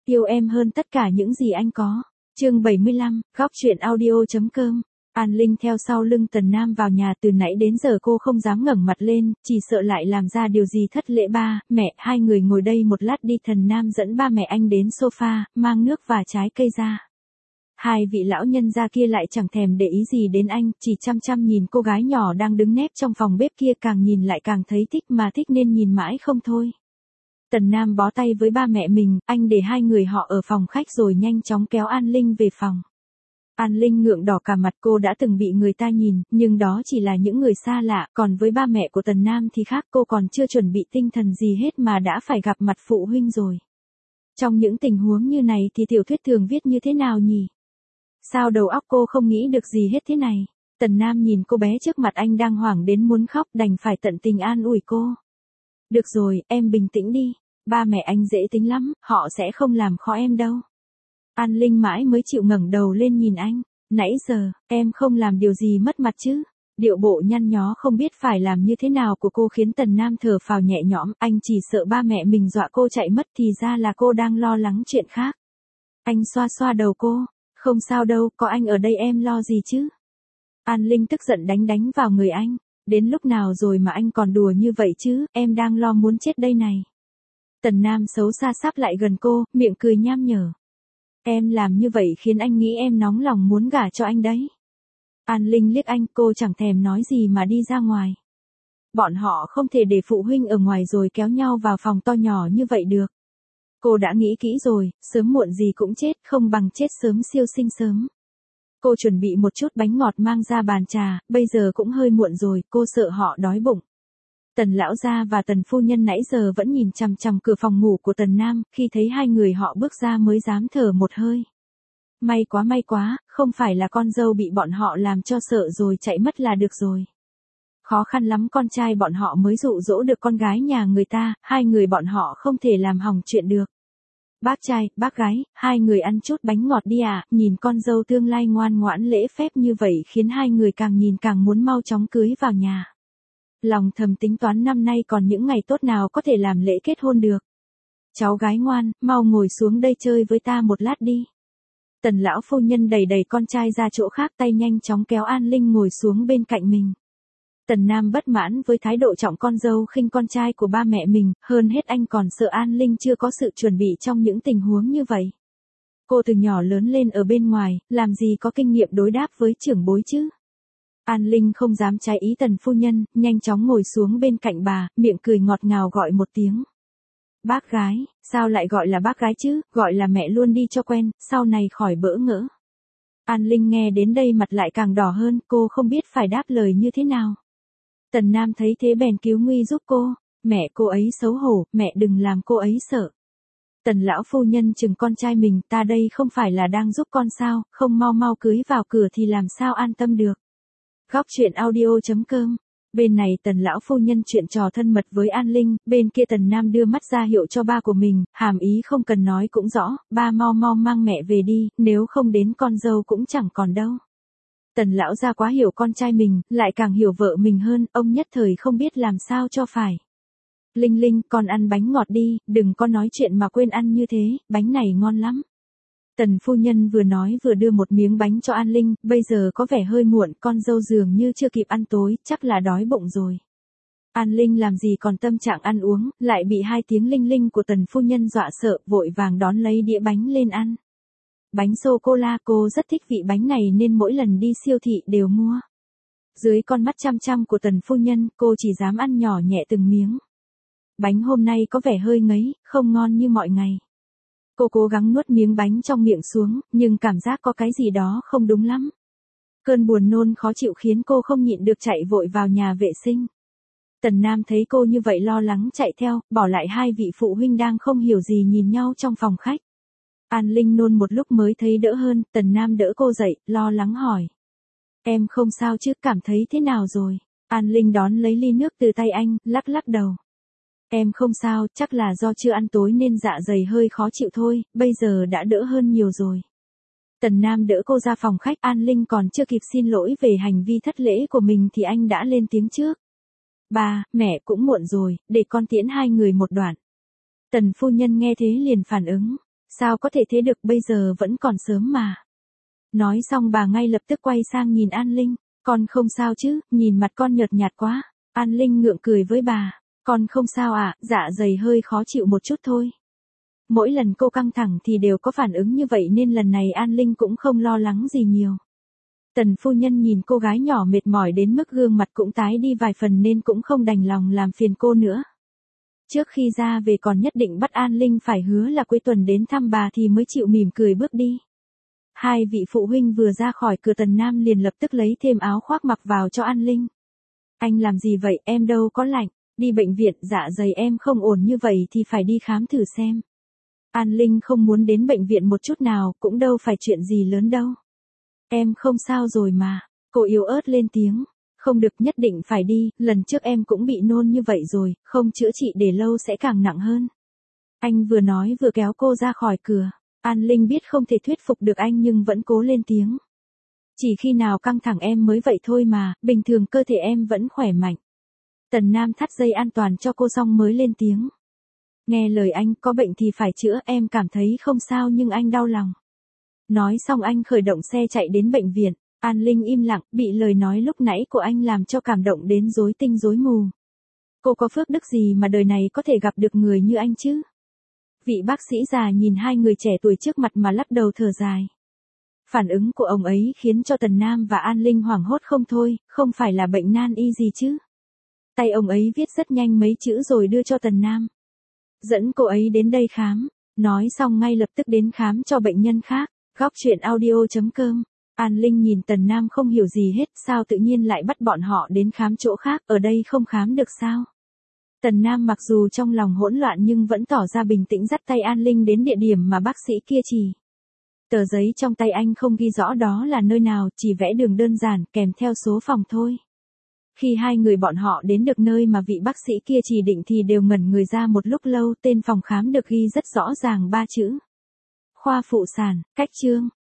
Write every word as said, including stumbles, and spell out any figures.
yêu em hơn tất cả những gì anh có. Chương bảy mươi lăm, góc truyện audio.com. An Linh theo sau lưng Tần Nam vào nhà, từ nãy đến giờ cô không dám ngẩng mặt lên, chỉ sợ lại làm ra điều gì thất lễ. Ba, mẹ, hai người ngồi đây một lát đi. Tần Nam dẫn ba mẹ anh đến sofa, mang nước và trái cây ra. Hai vị lão nhân gia kia lại chẳng thèm để ý gì đến anh, chỉ chăm chăm nhìn cô gái nhỏ đang đứng nép trong phòng bếp kia, càng nhìn lại càng thấy thích, mà thích nên nhìn mãi không thôi. Tần Nam bó tay với ba mẹ mình, anh để hai người họ ở phòng khách rồi nhanh chóng kéo An Linh về phòng. An Linh ngượng đỏ cả mặt, cô đã từng bị người ta nhìn, nhưng đó chỉ là những người xa lạ, còn với ba mẹ của Tần Nam thì khác, cô còn chưa chuẩn bị tinh thần gì hết mà đã phải gặp mặt phụ huynh rồi. Trong những tình huống như này thì tiểu thuyết thường viết như thế nào nhỉ? Sao đầu óc cô không nghĩ được gì hết thế này? Tần Nam nhìn cô bé trước mặt anh đang hoảng đến muốn khóc, đành phải tận tình an ủi cô. Được rồi, em bình tĩnh đi, ba mẹ anh dễ tính lắm, họ sẽ không làm khó em đâu. An Linh mãi mới chịu ngẩng đầu lên nhìn anh. Nãy giờ, em không làm điều gì mất mặt chứ? Điệu bộ nhăn nhó không biết phải làm như thế nào của cô khiến Tần Nam thở phào nhẹ nhõm, anh chỉ sợ ba mẹ mình dọa cô chạy mất, thì ra là cô đang lo lắng chuyện khác. Anh xoa xoa đầu cô, không sao đâu, có anh ở đây em lo gì chứ? An Linh tức giận đánh đánh vào người anh, đến lúc nào rồi mà anh còn đùa như vậy chứ, em đang lo muốn chết đây này. Tần Nam xấu xa sáp lại gần cô, miệng cười nham nhở. Em làm như vậy khiến anh nghĩ em nóng lòng muốn gả cho anh đấy. An Linh liếc anh, cô chẳng thèm nói gì mà đi ra ngoài. Bọn họ không thể để phụ huynh ở ngoài rồi kéo nhau vào phòng to nhỏ như vậy được. Cô đã nghĩ kỹ rồi, sớm muộn gì cũng chết, không bằng chết sớm siêu sinh sớm. Cô chuẩn bị một chút bánh ngọt mang ra bàn trà, bây giờ cũng hơi muộn rồi, cô sợ họ đói bụng. Tần lão gia và Tần phu nhân nãy giờ vẫn nhìn chằm chằm cửa phòng ngủ của Tần Nam, khi thấy hai người họ bước ra mới dám thở một hơi. May quá may quá, không phải là con dâu bị bọn họ làm cho sợ rồi chạy mất là được rồi. Khó khăn lắm con trai bọn họ mới dụ dỗ được con gái nhà người ta, hai người bọn họ không thể làm hỏng chuyện được. Bác trai, bác gái, hai người ăn chút bánh ngọt đi à, nhìn con dâu tương lai ngoan ngoãn lễ phép như vậy khiến hai người càng nhìn càng muốn mau chóng cưới vào nhà. Lòng thầm tính toán năm nay còn những ngày tốt nào có thể làm lễ kết hôn được. Cháu gái ngoan, mau ngồi xuống đây chơi với ta một lát đi. Tần lão phu nhân đẩy đẩy con trai ra chỗ khác, tay nhanh chóng kéo An Linh ngồi xuống bên cạnh mình. Tần Nam bất mãn với thái độ trọng con dâu khinh con trai của ba mẹ mình, hơn hết anh còn sợ An Linh chưa có sự chuẩn bị trong những tình huống như vậy. Cô từ nhỏ lớn lên ở bên ngoài, làm gì có kinh nghiệm đối đáp với trưởng bối chứ? An Linh không dám trái ý Tần phu nhân, nhanh chóng ngồi xuống bên cạnh bà, miệng cười ngọt ngào gọi một tiếng. Bác gái, sao lại gọi là bác gái chứ, gọi là mẹ luôn đi cho quen, sau này khỏi bỡ ngỡ. An Linh nghe đến đây mặt lại càng đỏ hơn, cô không biết phải đáp lời như thế nào. Tần Nam thấy thế bèn cứu nguy giúp cô, mẹ cô ấy xấu hổ, mẹ đừng làm cô ấy sợ. Tần lão phu nhân chừng con trai mình, ta đây không phải là đang giúp con sao, không mau mau cưới vào cửa thì làm sao an tâm được. Góc truyện audio.com. Bên này Tần lão phu nhân chuyện trò thân mật với An Linh, bên kia Tần Nam đưa mắt ra hiệu cho ba của mình, hàm ý không cần nói cũng rõ, ba mau mau mang mẹ về đi, nếu không đến con dâu cũng chẳng còn đâu. Tần lão gia quá hiểu con trai mình, lại càng hiểu vợ mình hơn, ông nhất thời không biết làm sao cho phải. Linh Linh, con ăn bánh ngọt đi, đừng có nói chuyện mà quên ăn như thế, bánh này ngon lắm. Tần phu nhân vừa nói vừa đưa một miếng bánh cho An Linh, bây giờ có vẻ hơi muộn, con dâu dường như chưa kịp ăn tối, chắc là đói bụng rồi. An Linh làm gì còn tâm trạng ăn uống, lại bị hai tiếng linh linh của tần phu nhân dọa sợ, vội vàng đón lấy đĩa bánh lên ăn. Bánh sô-cô-la, cô rất thích vị bánh này nên mỗi lần đi siêu thị đều mua. Dưới con mắt chăm chăm của tần phu nhân, cô chỉ dám ăn nhỏ nhẹ từng miếng. Bánh hôm nay có vẻ hơi ngấy, không ngon như mọi ngày. Cô cố gắng nuốt miếng bánh trong miệng xuống, nhưng cảm giác có cái gì đó không đúng lắm. Cơn buồn nôn khó chịu khiến cô không nhịn được chạy vội vào nhà vệ sinh. Tần Nam thấy cô như vậy lo lắng chạy theo, bỏ lại hai vị phụ huynh đang không hiểu gì nhìn nhau trong phòng khách. An Linh nôn một lúc mới thấy đỡ hơn, Tần Nam đỡ cô dậy, lo lắng hỏi. Em không sao chứ, cảm thấy thế nào rồi? An Linh đón lấy ly nước từ tay anh, lắc lắc đầu. Em không sao, chắc là do chưa ăn tối nên dạ dày hơi khó chịu thôi, bây giờ đã đỡ hơn nhiều rồi. Tần Nam đỡ cô ra phòng khách, An Linh còn chưa kịp xin lỗi về hành vi thất lễ của mình thì anh đã lên tiếng trước. Ba, mẹ cũng muộn rồi, để con tiễn hai người một đoạn. Tần phu nhân nghe thế liền phản ứng. Sao có thể thế được, bây giờ vẫn còn sớm mà. Nói xong bà ngay lập tức quay sang nhìn An Linh. Con không sao chứ, nhìn mặt con nhợt nhạt quá. An Linh ngượng cười với bà. Con không sao ạ, à, dạ dày hơi khó chịu một chút thôi. Mỗi lần cô căng thẳng thì đều có phản ứng như vậy nên lần này An Linh cũng không lo lắng gì nhiều. Tần phu nhân nhìn cô gái nhỏ mệt mỏi đến mức gương mặt cũng tái đi vài phần nên cũng không đành lòng làm phiền cô nữa. Trước khi ra về còn nhất định bắt An Linh phải hứa là cuối tuần đến thăm bà thì mới chịu mỉm cười bước đi. Hai vị phụ huynh vừa ra khỏi cửa Tần Nam liền lập tức lấy thêm áo khoác mặc vào cho An Linh. Anh làm gì vậy, em đâu có lạnh, đi bệnh viện, dạ dày em không ổn như vậy thì phải đi khám thử xem. An Linh không muốn đến bệnh viện một chút nào, cũng đâu phải chuyện gì lớn đâu. Em không sao rồi mà, cô yếu ớt lên tiếng. Không được, nhất định phải đi, lần trước em cũng bị nôn như vậy rồi, không chữa trị để lâu sẽ càng nặng hơn. Anh vừa nói vừa kéo cô ra khỏi cửa. An Linh biết không thể thuyết phục được anh nhưng vẫn cố lên tiếng. Chỉ khi nào căng thẳng em mới vậy thôi mà, bình thường cơ thể em vẫn khỏe mạnh. Tần Nam thắt dây an toàn cho cô xong mới lên tiếng. Nghe lời anh, có bệnh thì phải chữa, em cảm thấy không sao nhưng anh đau lòng. Nói xong anh khởi động xe chạy đến bệnh viện. An Linh im lặng, bị lời nói lúc nãy của anh làm cho cảm động đến rối tinh rối mù. Cô có phước đức gì mà đời này có thể gặp được người như anh chứ? Vị bác sĩ già nhìn hai người trẻ tuổi trước mặt mà lắc đầu thở dài. Phản ứng của ông ấy khiến cho Tần Nam và An Linh hoảng hốt không thôi, không phải là bệnh nan y gì chứ? Tay ông ấy viết rất nhanh mấy chữ rồi đưa cho Tần Nam. Dẫn cô ấy đến đây khám. Nói xong ngay lập tức đến khám cho bệnh nhân khác. Góc truyện audio chấm com. An Linh nhìn Tần Nam không hiểu gì hết, sao tự nhiên lại bắt bọn họ đến khám chỗ khác, ở đây không khám được sao? Tần Nam mặc dù trong lòng hỗn loạn nhưng vẫn tỏ ra bình tĩnh dắt tay An Linh đến địa điểm mà bác sĩ kia chỉ. Tờ giấy trong tay anh không ghi rõ đó là nơi nào, chỉ vẽ đường đơn giản kèm theo số phòng thôi. Khi hai người bọn họ đến được nơi mà vị bác sĩ kia chỉ định thì đều ngẩn người ra một lúc lâu, tên phòng khám được ghi rất rõ ràng ba chữ. Khoa phụ sản, cách chương.